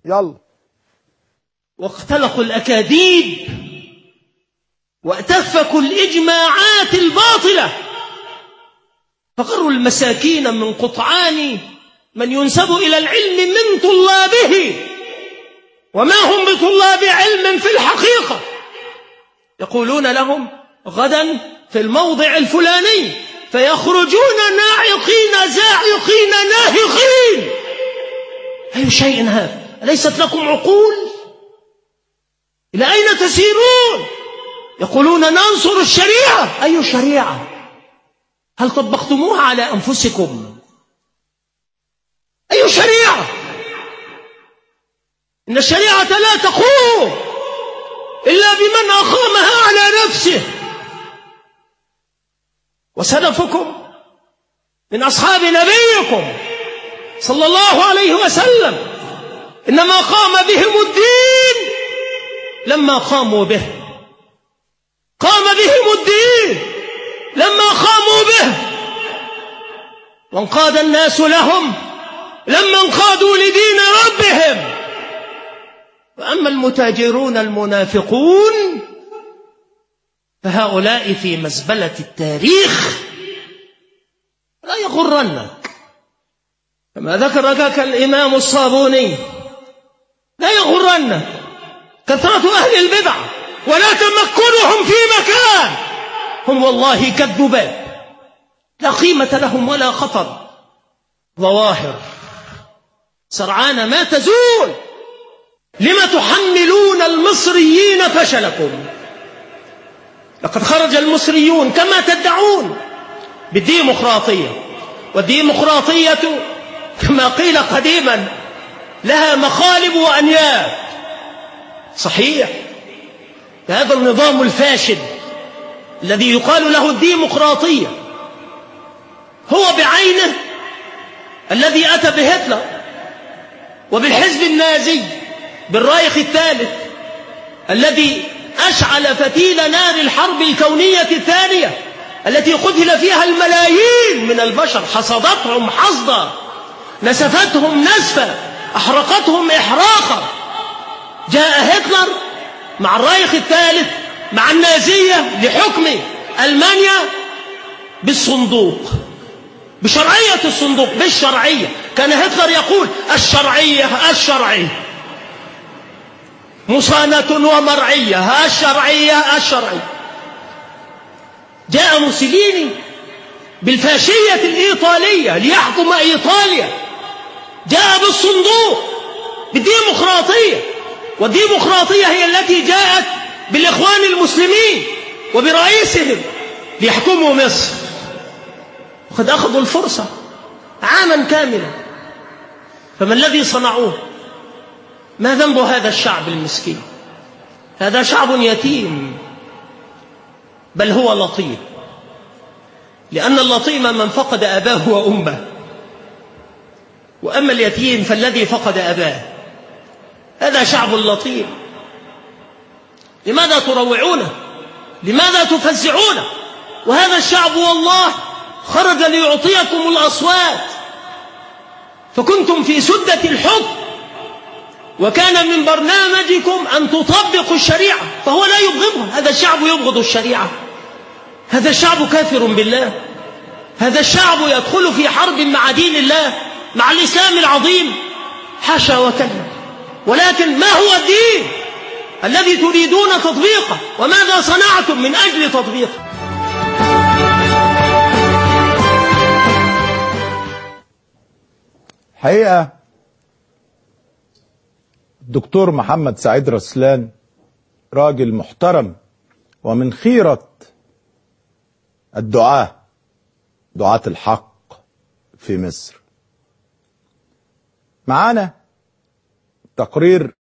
يلا. واختلقوا الأكاذيب واتفكوا الإجماعات الباطلة، فغروا المساكين من قطعان من ينسب إلى العلم من طلابه وما هم بطلاب علم في الحقيقة. يقولون لهم غدا في الموضع الفلاني، فيخرجون ناعقين زاعقين ناهقين. أي شيء هذا؟ أليست لكم عقول؟ إلى أين تسيرون؟ يقولون ننصر الشريعة. أي شريعة؟ هل طبقتموها على أنفسكم؟ أي شريعة؟ إن الشريعة لا تقوم إلا بمن أقامها على نفسه. وسلفكم من أصحاب نبيكم صلى الله عليه وسلم إنما قام بهم الدين لما قاموا به. قام بهم الدين لما قاموا به، وانقاد الناس لهم لما انقادوا لدين ربهم. وأما المتاجرون المنافقون فهؤلاء في مزبلة التاريخ. لا يغرنك كما ذكرك الإمام الصابوني، لا يغرنك كثرة أهل البدع ولا تمكنهم في مكان. هم والله كالذباب، لا قيمة لهم ولا خطر. ظواهر سرعان ما تزول. لم تحملون المصريين فشلكم؟ لقد خرج المصريون كما تدعون بالديمقراطية، والديمقراطية كما قيل قديما لها مخالب وأنياب. صحيح، هذا النظام الفاشل الذي يقال له الديمقراطية هو بعينه الذي أتى بهتلر وبالحزب النازي بالرايخ الثالث الذي أشعل فتيل نار الحرب الكونية الثانية التي قتل فيها الملايين من البشر، حصدتهم حصدا، نسفتهم نسفا، أحرقتهم إحراقا. جاء هتلر مع الرايخ الثالث مع النازية لحكم ألمانيا بالصندوق، بشرعية الصندوق، بالشرعية. كان هتلر يقول الشرعية الشرعية، مصانة ومرعية، الشرعية الشرعية. جاء موسوليني بالفاشية الإيطالية ليحكم إيطاليا، جاء بالصندوق، بالديمقراطية. والديمقراطية هي التي جاءت بالإخوان المسلمين وبرئيسهم ليحكموا مصر. وقد أخذوا الفرصة عاما كاملا، فما الذي صنعوه؟ ما ذنب هذا الشعب المسكين؟ هذا شعب يتيم، بل هو لطيم، لأن اللطيم من فقد أباه وأمه، وأما اليتيم فالذي فقد أباه. هذا شعب لطيم. لماذا تروعونه؟ لماذا تفزعونه؟ وهذا الشعب والله خرج ليعطيكم الأصوات، فكنتم في سدة الحكم، وكان من برنامجكم أن تطبقوا الشريعة، فهو لا يبغضها. هذا الشعب يبغض الشريعة؟ هذا الشعب كافر بالله؟ هذا الشعب يدخل في حرب مع دين الله، مع الإسلام العظيم؟ حاشا وكلا. ولكن ما هو الدين الذي تريدون تطبيقه؟ وماذا صنعتم من أجل تطبيقه؟ حقيقة الدكتور محمد سعيد رسلان راجل محترم، ومن خيرة دعاة الحق في مصر. معانا تقرير